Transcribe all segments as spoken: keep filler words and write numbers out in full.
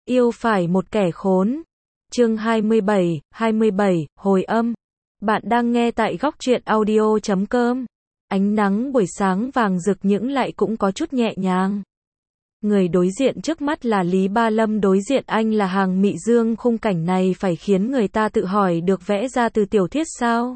Yêu phải một kẻ khốn. Chương hai mươi bảy, hai mươi bảy, hồi âm. Bạn đang nghe tại góc truyện audio chấm com. Ánh nắng buổi sáng vàng rực những lại cũng có chút nhẹ nhàng. Người đối diện trước mắt là Lý Ba Lâm, đối diện anh là Hàng Mị Dương. Khung cảnh này phải khiến người ta tự hỏi được vẽ ra từ tiểu thuyết sao?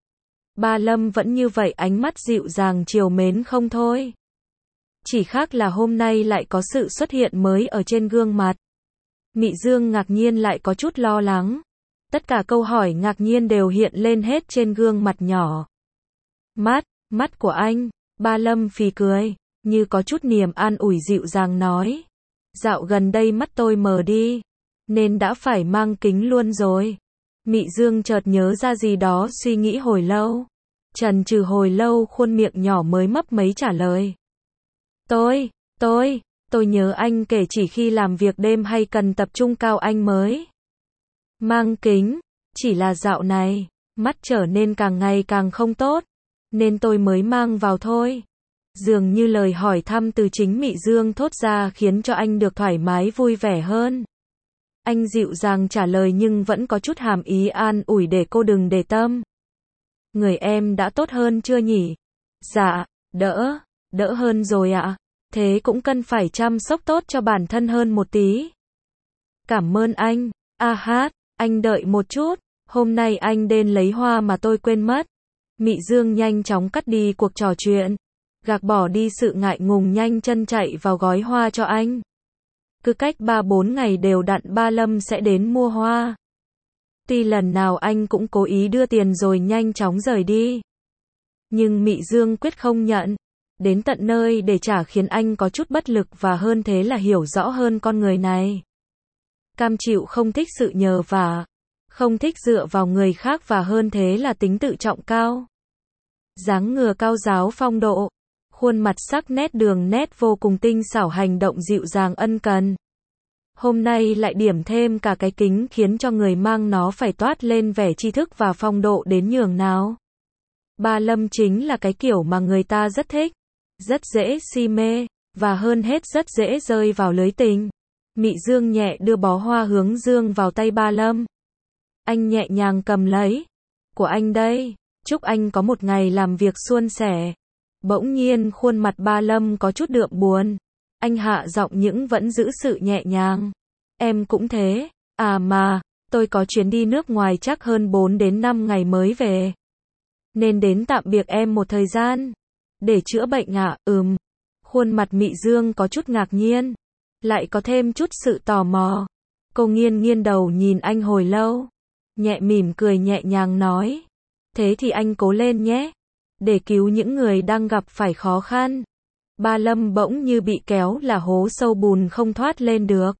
Ba Lâm vẫn như vậy, ánh mắt dịu dàng trìu mến không thôi. Chỉ khác là hôm nay lại có sự xuất hiện mới ở trên gương mặt. Mị Dương ngạc nhiên lại có chút lo lắng. Tất cả câu hỏi ngạc nhiên đều hiện lên hết trên gương mặt nhỏ. Mắt, mắt của anh. Ba Lâm phì cười, như có chút niềm an ủi dịu dàng nói. Dạo gần đây mắt tôi mờ đi, nên đã phải mang kính luôn rồi. Mị Dương chợt nhớ ra gì đó, suy nghĩ hồi lâu. Chần chừ hồi lâu, khuôn miệng nhỏ mới mấp máy trả lời. Tôi, tôi, tôi nhớ anh kể chỉ khi làm việc đêm hay cần tập trung cao anh mới mang kính. Chỉ là dạo này, mắt trở nên càng ngày càng không tốt, nên tôi mới mang vào thôi. Dường như lời hỏi thăm từ chính Mị Dương thốt ra khiến cho anh được thoải mái vui vẻ hơn. Anh dịu dàng trả lời nhưng vẫn có chút hàm ý an ủi để cô đừng để tâm. Người em đã tốt hơn chưa nhỉ? Dạ, đỡ, đỡ hơn rồi ạ. Thế cũng cần phải chăm sóc tốt cho bản thân hơn một tí. Cảm ơn anh. A hát, anh đợi một chút, hôm nay anh đến lấy hoa mà tôi quên mất. Mị Dương nhanh chóng cắt đi cuộc trò chuyện, gạt bỏ đi sự ngại ngùng, nhanh chân chạy vào gói hoa cho anh. Cứ cách ba bốn ngày đều đặn Ba Lâm sẽ đến mua hoa. Tuy lần nào anh cũng cố ý đưa tiền rồi nhanh chóng rời đi, nhưng Mị Dương quyết không nhận. Đến tận nơi để trả khiến anh có chút bất lực, và hơn thế là hiểu rõ hơn con người này. Cam chịu, không thích sự nhờ vả, không thích dựa vào người khác, và hơn thế là tính tự trọng cao. Dáng ngừa cao giáo phong độ, khuôn mặt sắc nét đường nét vô cùng tinh xảo, hành động dịu dàng ân cần. Hôm nay lại điểm thêm cả cái kính khiến cho người mang nó phải toát lên vẻ tri thức và phong độ đến nhường nào. Ba Lâm chính là cái kiểu mà người ta rất thích, rất dễ si mê, và hơn hết rất dễ rơi vào lưới tình. Mị Dương nhẹ đưa bó hoa hướng dương vào tay Ba Lâm. Anh nhẹ nhàng cầm lấy. Của anh đây, chúc anh có một ngày làm việc suôn sẻ. Bỗng nhiên khuôn mặt Ba Lâm có chút đượm buồn. Anh hạ giọng nhưng vẫn giữ sự nhẹ nhàng. Em cũng thế. À mà, tôi có chuyến đi nước ngoài chắc hơn bốn đến năm ngày mới về, nên đến tạm biệt em một thời gian. Để chữa bệnh ạ? À? Ừm. Khuôn mặt Mị Dương có chút ngạc nhiên, lại có thêm chút sự tò mò. Cô nghiêng nghiêng đầu nhìn anh hồi lâu, nhẹ mỉm cười nhẹ nhàng nói. Thế thì anh cố lên nhé, để cứu những người đang gặp phải khó khăn. Ba Lâm bỗng như bị kéo là hố sâu bùn không thoát lên được.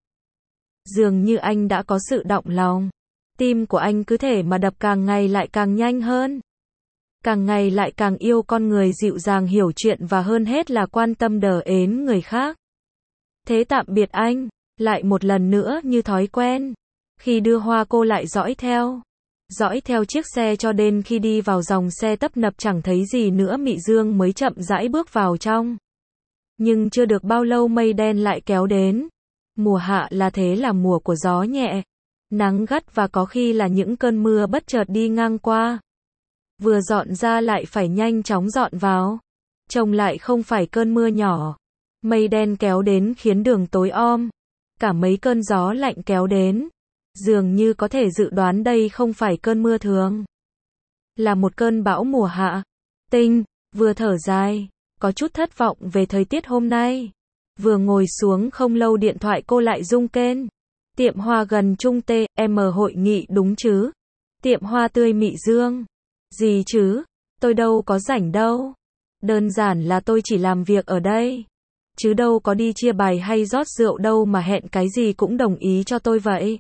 Dường như anh đã có sự động lòng. Tim của anh cứ thể mà đập càng ngày lại càng nhanh hơn. Càng ngày lại càng yêu con người dịu dàng, hiểu chuyện, và hơn hết là quan tâm đờ ến người khác. Thế tạm biệt anh. Lại một lần nữa như thói quen, khi đưa hoa cô lại dõi theo. Dõi theo chiếc xe cho đến khi đi vào dòng xe tấp nập chẳng thấy gì nữa, Mị Dương mới chậm rãi bước vào trong. Nhưng chưa được bao lâu mây đen lại kéo đến. Mùa hạ là thế, là mùa của gió nhẹ, nắng gắt, và có khi là những cơn mưa bất chợt đi ngang qua. Vừa dọn ra lại phải nhanh chóng dọn vào. Trông lại không phải cơn mưa nhỏ. Mây đen kéo đến khiến đường tối om. Cả mấy cơn gió lạnh kéo đến. Dường như có thể dự đoán đây không phải cơn mưa thường, là một cơn bão mùa hạ. Tinh, vừa thở dài, có chút thất vọng về thời tiết hôm nay. Vừa ngồi xuống không lâu điện thoại cô lại rung kênh. Tiệm hoa gần Trung tê em hội nghị đúng chứ? Tiệm hoa tươi Mị Dương. Gì chứ? Tôi đâu có rảnh đâu. Đơn giản là tôi chỉ làm việc ở đây, chứ đâu có đi chia bài hay rót rượu đâu mà hẹn cái gì cũng đồng ý cho tôi vậy.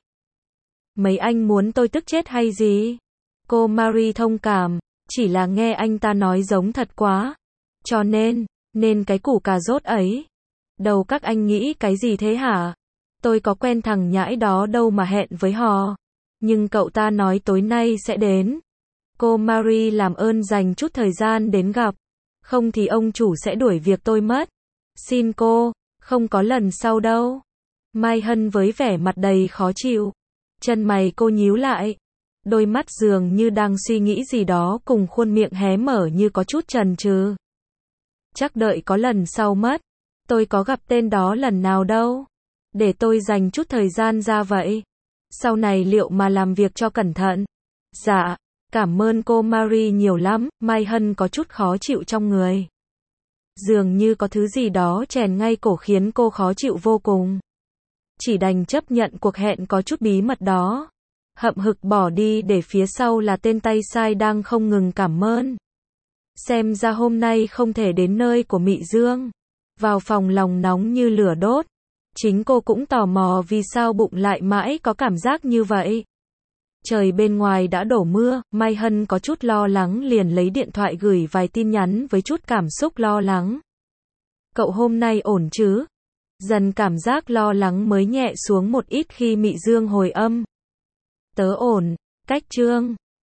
Mấy anh muốn tôi tức chết hay gì? Cô Marie thông cảm, chỉ là nghe anh ta nói giống thật quá. Cho nên, nên cái củ cà rốt ấy. Đầu các anh nghĩ cái gì thế hả? Tôi có quen thằng nhãi đó đâu mà hẹn với họ. Nhưng cậu ta nói tối nay sẽ đến. Cô Marie làm ơn dành chút thời gian đến gặp. Không thì ông chủ sẽ đuổi việc tôi mất. Xin cô, không có lần sau đâu. Mai Hân với vẻ mặt đầy khó chịu. Chân mày cô nhíu lại. Đôi mắt dường như đang suy nghĩ gì đó cùng khuôn miệng hé mở như có chút chần chừ. Chắc đợi có lần sau mất. Tôi có gặp tên đó lần nào đâu. Để tôi dành chút thời gian ra vậy. Sau này liệu mà làm việc cho cẩn thận. Dạ, cảm ơn cô Marie nhiều lắm. Mai Hân có chút khó chịu trong người. Dường như có thứ gì đó chèn ngay cổ khiến cô khó chịu vô cùng. Chỉ đành chấp nhận cuộc hẹn có chút bí mật đó. Hậm hực bỏ đi để phía sau là tên tay sai đang không ngừng cảm ơn. Xem ra hôm nay không thể đến nơi của Mị Dương. Vào phòng lòng nóng như lửa đốt. Chính cô cũng tò mò vì sao bụng lại mãi có cảm giác như vậy. Trời bên ngoài đã đổ mưa, Mai Hân có chút lo lắng liền lấy điện thoại gửi vài tin nhắn với chút cảm xúc lo lắng. Cậu hôm nay ổn chứ? Dần cảm giác lo lắng mới nhẹ xuống một ít khi Mị Dương hồi âm. Tớ ổn, cách Trương.